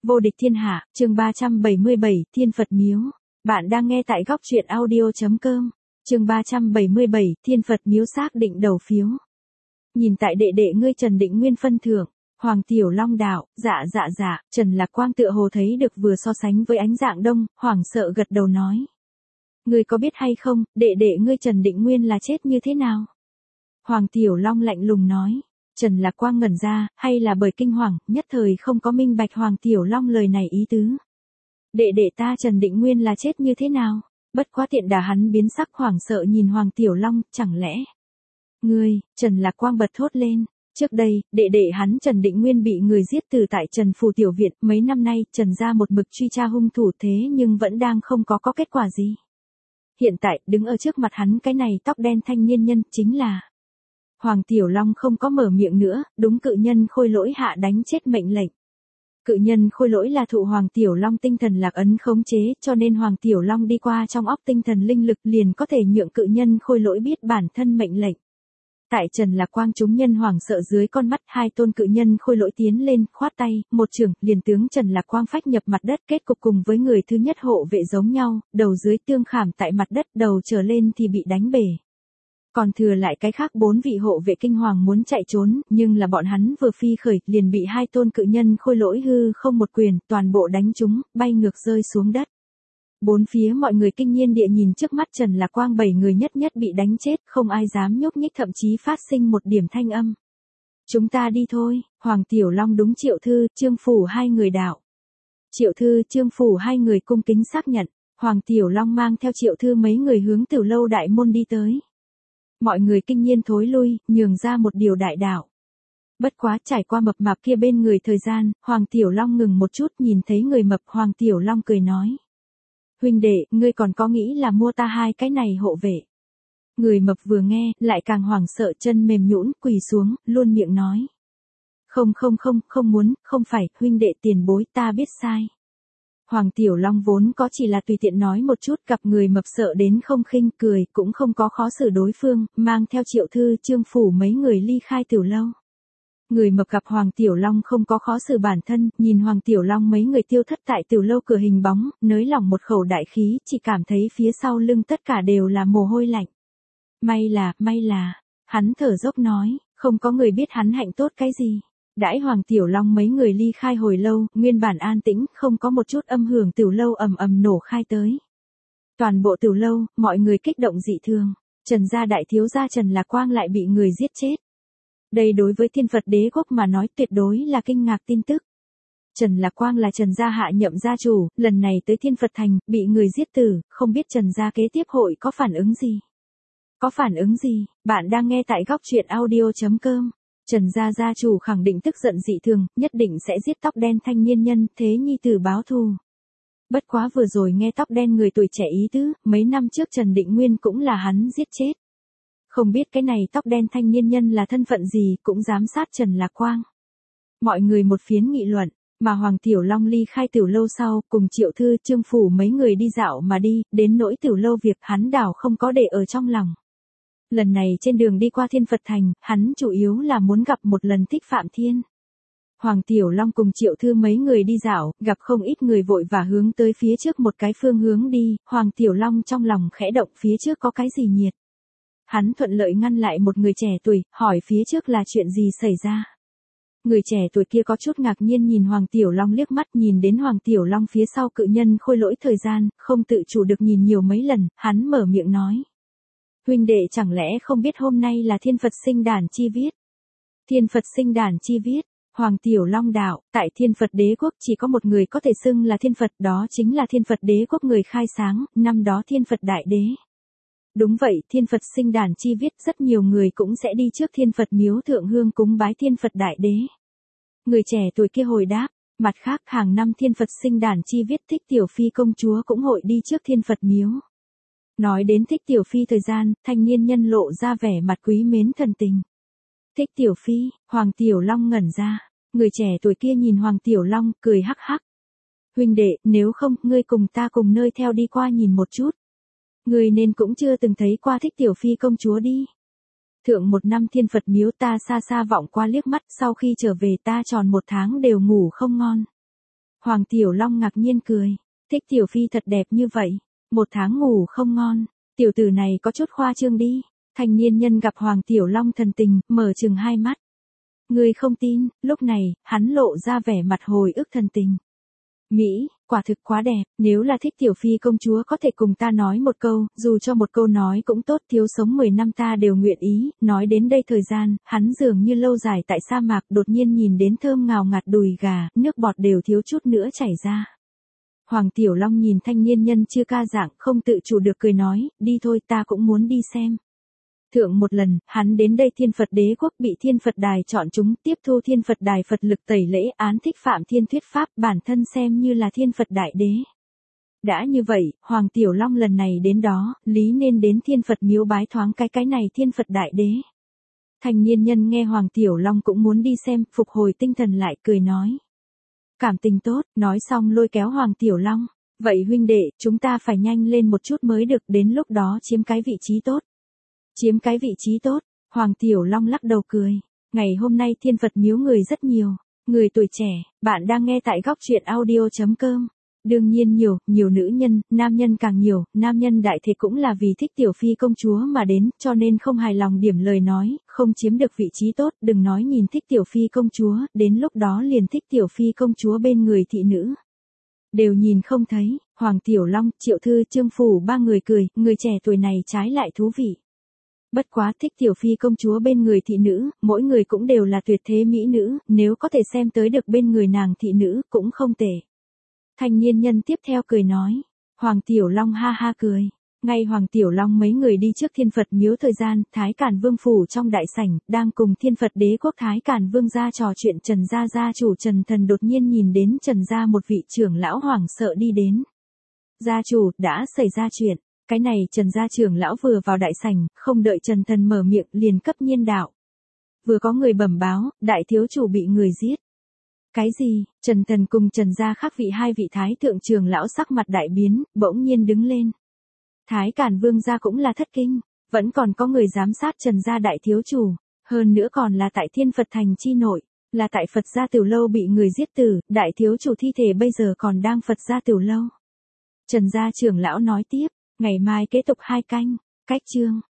Vô địch thiên hạ, chương 377, Thiên Phật Miếu. Bạn đang nghe tại góc truyện audio.com. Chương 377, Thiên Phật Miếu xác định đầu phiếu. Nhìn tại đệ đệ ngươi Trần Định Nguyên phân thưởng, Hoàng Tiểu Long đạo, dạ, Trần Lạc Quang tựa hồ thấy được vừa so sánh với ánh dạng đông, hoảng sợ gật đầu nói. Ngươi có biết hay không, đệ đệ ngươi Trần Định Nguyên là chết như thế nào? Hoàng Tiểu Long lạnh lùng nói. Trần Lạc Quang ngẩn ra, hay là bởi kinh hoàng, nhất thời không có minh bạch Hoàng Tiểu Long lời này ý tứ. Đệ đệ ta Trần Định Nguyên là chết như thế nào? Bất quá tiện đà hắn biến sắc hoảng sợ nhìn Hoàng Tiểu Long, chẳng lẽ? Ngươi, Trần Lạc Quang bật thốt lên. Trước đây, đệ đệ hắn Trần Định Nguyên bị người giết từ tại Trần Phủ Tiểu Viện, mấy năm nay Trần gia một mực truy tra hung thủ thế nhưng vẫn đang không có kết quả gì. Hiện tại, đứng ở trước mặt hắn cái này tóc đen thanh niên nhân chính là... Hoàng Tiểu Long không có mở miệng nữa, đúng cự nhân khôi lỗi hạ đánh chết mệnh lệnh. Cự nhân khôi lỗi là thụ Hoàng Tiểu Long tinh thần lạc ấn khống chế, cho nên Hoàng Tiểu Long đi qua trong óc tinh thần linh lực liền có thể nhượng cự nhân khôi lỗi biết bản thân mệnh lệnh. Tại Trần Lạc Quang chúng nhân hoảng sợ dưới con mắt, hai tôn cự nhân khôi lỗi tiến lên, khoát tay, một chưởng, liền tướng Trần Lạc Quang phách nhập mặt đất, kết cục cùng với người thứ nhất hộ vệ giống nhau, đầu dưới tương khảm tại mặt đất, đầu trở lên thì bị đánh bể. Còn thừa lại cái khác 4 vị hộ vệ kinh hoàng muốn chạy trốn, nhưng là bọn hắn vừa phi khởi, liền bị hai tôn cự nhân khôi lỗi hư không một quyền, toàn bộ đánh trúng, bay ngược rơi xuống đất. Bốn phía mọi người kinh nhiên địa nhìn trước mắt Trần Lạc Quang 7 người nhất bị đánh chết, không ai dám nhúc nhích thậm chí phát sinh một điểm thanh âm. Chúng ta đi thôi, Hoàng Tiểu Long đúng Triệu Thư, Trương Phủ hai người đạo. Triệu Thư, Trương Phủ hai người cung kính xác nhận, Hoàng Tiểu Long mang theo Triệu Thư mấy người hướng Tiểu Lâu đại môn đi tới. Mọi người kinh nhiên thối lui, nhường ra một điều đại đạo. Bất quá trải qua mập mạp kia bên người thời gian, Hoàng Tiểu Long ngừng một chút nhìn thấy người mập, Hoàng Tiểu Long cười nói. Huynh đệ, ngươi còn có nghĩ là mua ta hai cái này hộ vệ. Người mập vừa nghe, lại càng hoảng sợ chân mềm nhũn quỳ xuống, luôn miệng nói. Không muốn, không phải, huynh đệ tiền bối ta biết sai. Hoàng Tiểu Long vốn có chỉ là tùy tiện nói một chút, gặp người mập sợ đến không khinh cười, cũng không có khó xử đối phương, mang theo Triệu Thư, Trương Phủ mấy người ly khai Tiểu Lâu. Người mập gặp Hoàng Tiểu Long không có khó xử bản thân, nhìn Hoàng Tiểu Long mấy người tiêu thất tại Tiểu Lâu cửa hình bóng, nới lỏng một khẩu đại khí, chỉ cảm thấy phía sau lưng tất cả đều là mồ hôi lạnh. May là, hắn thở dốc nói, không có người biết hắn hạnh tốt cái gì. Đãi Hoàng Tiểu Long mấy người ly khai hồi lâu, nguyên bản an tĩnh, không có một chút âm hưởng Tiểu Lâu ầm nổ khai tới. Toàn bộ Tiểu Lâu, mọi người kích động dị thường, Trần gia đại thiếu gia Trần Lạc Quang lại bị người giết chết. Đây đối với Thiên Phật Đế quốc mà nói tuyệt đối là kinh ngạc tin tức. Trần Lạc Quang là Trần gia hạ nhậm gia chủ, lần này tới Thiên Phật Thành, bị người giết tử, không biết Trần gia kế tiếp hội có phản ứng gì. Có phản ứng gì, bạn đang nghe tại góc truyện audio.com. Trần gia gia chủ khẳng định tức giận dị thường, nhất định sẽ giết tóc đen thanh niên nhân, thế nhi tử báo thù. Bất quá vừa rồi nghe tóc đen người tuổi trẻ ý tứ, mấy năm trước Trần Định Nguyên cũng là hắn giết chết. Không biết cái này tóc đen thanh niên nhân là thân phận gì, cũng dám sát Trần Lạc Quang. Mọi người một phiến nghị luận, mà Hoàng Tiểu Long ly khai Tiểu Lâu sau, cùng Triệu Thư, Trương Phủ mấy người đi dạo mà đi, đến nỗi Tiểu Lâu việc hắn đảo không có để ở trong lòng. Lần này trên đường đi qua Thiên Phật Thành, hắn chủ yếu là muốn gặp một lần Thích Phạm Thiên. Hoàng Tiểu Long cùng Triệu Thư mấy người đi dạo, gặp không ít người vội và hướng tới phía trước một cái phương hướng đi, Hoàng Tiểu Long trong lòng khẽ động phía trước có cái gì nhiệt. Hắn thuận lợi ngăn lại một người trẻ tuổi, hỏi phía trước là chuyện gì xảy ra. Người trẻ tuổi kia có chút ngạc nhiên nhìn Hoàng Tiểu Long liếc mắt, nhìn đến Hoàng Tiểu Long phía sau cự nhân khôi lỗi thời gian, không tự chủ được nhìn nhiều mấy lần, hắn mở miệng nói. Huynh đệ chẳng lẽ không biết hôm nay là Thiên Phật sinh đàn chi viết? Thiên Phật sinh đàn chi viết, Hoàng Tiểu Long đạo, tại Thiên Phật Đế quốc chỉ có một người có thể xưng là Thiên Phật, đó chính là Thiên Phật Đế quốc người khai sáng, năm đó Thiên Phật Đại Đế. Đúng vậy, Thiên Phật sinh đàn chi viết, rất nhiều người cũng sẽ đi trước Thiên Phật miếu thượng hương cúng bái Thiên Phật Đại Đế. Người trẻ tuổi kia hồi đáp, mặt khác hàng năm Thiên Phật sinh đàn chi viết Thích Tiểu Phi công chúa cũng hội đi trước Thiên Phật miếu. Nói đến Thích Tiểu Phi thời gian, thanh niên nhân lộ ra vẻ mặt quý mến thần tình. Thích Tiểu Phi, Hoàng Tiểu Long ngẩn ra, người trẻ tuổi kia nhìn Hoàng Tiểu Long, cười hắc hắc. Huynh đệ, nếu không, ngươi cùng ta cùng nơi theo đi qua nhìn một chút. Ngươi nên cũng chưa từng thấy qua Thích Tiểu Phi công chúa đi. Thượng một năm Thiên Phật miếu ta xa xa vọng qua liếc mắt, sau khi trở về ta tròn 1 tháng đều ngủ không ngon. Hoàng Tiểu Long ngạc nhiên cười. Thích Tiểu Phi thật đẹp như vậy. 1 tháng ngủ không ngon. Tiểu tử này có chút khoa trương đi. Thanh niên nhân gặp Hoàng Tiểu Long thần tình, mở trừng hai mắt. Ngươi không tin, lúc này, hắn lộ ra vẻ mặt hồi ức thần tình. Mỹ, quả thực quá đẹp, nếu là thích Tiểu Phi công chúa có thể cùng ta nói một câu, dù cho một câu nói cũng tốt, thiếu sống 10 năm ta đều nguyện ý. Nói đến đây thời gian, hắn dường như lâu dài tại sa mạc đột nhiên nhìn đến thơm ngào ngạt đùi gà, nước bọt đều thiếu chút nữa chảy ra. Hoàng Tiểu Long nhìn thanh niên nhân chưa ca dạng, không tự chủ được cười nói, đi thôi ta cũng muốn đi xem. Thượng một lần, hắn đến đây Thiên Phật Đế quốc bị Thiên Phật Đài chọn chúng, tiếp thu Thiên Phật Đài Phật lực tẩy lễ án thích Phạm Thiên thuyết pháp, bản thân xem như là Thiên Phật Đại Đế. Đã như vậy, Hoàng Tiểu Long lần này đến đó, lý nên đến Thiên Phật miếu bái thoáng cái này Thiên Phật Đại Đế. Thanh niên nhân nghe Hoàng Tiểu Long cũng muốn đi xem, phục hồi tinh thần lại cười nói. Cảm tình tốt, nói xong lôi kéo Hoàng Tiểu Long. Vậy huynh đệ, chúng ta phải nhanh lên một chút mới được, đến lúc đó chiếm cái vị trí tốt. Chiếm cái vị trí tốt, Hoàng Tiểu Long lắc đầu cười. Ngày hôm nay Thiên Phật miếu người rất nhiều, người tuổi trẻ, bạn đang nghe tại góc truyện audio.com. Đương nhiên nhiều nữ nhân, nam nhân càng nhiều, nam nhân đại thể cũng là vì thích Tiểu Phi công chúa mà đến, cho nên không hài lòng điểm lời nói, không chiếm được vị trí tốt, đừng nói nhìn thích Tiểu Phi công chúa, đến lúc đó liền thích Tiểu Phi công chúa bên người thị nữ. Đều nhìn không thấy, Hoàng Tiểu Long, Triệu Thư, Trương Phủ ba người cười, người trẻ tuổi này trái lại thú vị. Bất quá thích Tiểu Phi công chúa bên người thị nữ, mỗi người cũng đều là tuyệt thế mỹ nữ, nếu có thể xem tới được bên người nàng thị nữ, cũng không tệ. Thanh niên nhân tiếp theo cười nói. Hoàng Tiểu Long ha ha cười. Ngay Hoàng Tiểu Long mấy người đi trước Thiên Phật miếu thời gian, Thái Càn Vương phủ trong đại sảnh, đang cùng Thiên Phật Đế quốc Thái Càn Vương gia trò chuyện, Trần gia gia chủ Trần Thần đột nhiên nhìn đến Trần gia một vị trưởng lão hoảng sợ đi đến. Gia chủ, đã xảy ra chuyện. Cái này Trần gia trưởng lão vừa vào đại sảnh, không đợi Trần Thần mở miệng liền cấp nhiên đạo. Vừa có người bẩm báo, đại thiếu chủ bị người giết. Cái gì? Trần Thần cùng Trần gia khác vị hai vị thái thượng trưởng lão sắc mặt đại biến, bỗng nhiên đứng lên. Thái Càn Vương gia cũng là thất kinh, vẫn còn có người giám sát Trần gia đại thiếu chủ, hơn nữa còn là tại Thiên Phật thành chi nội, là tại Phật gia Tiểu lâu bị người giết tử, đại thiếu chủ thi thể bây giờ còn đang Phật gia Tiểu lâu. Trần gia trưởng lão nói tiếp, ngày mai kế tục 2 canh, cách chương.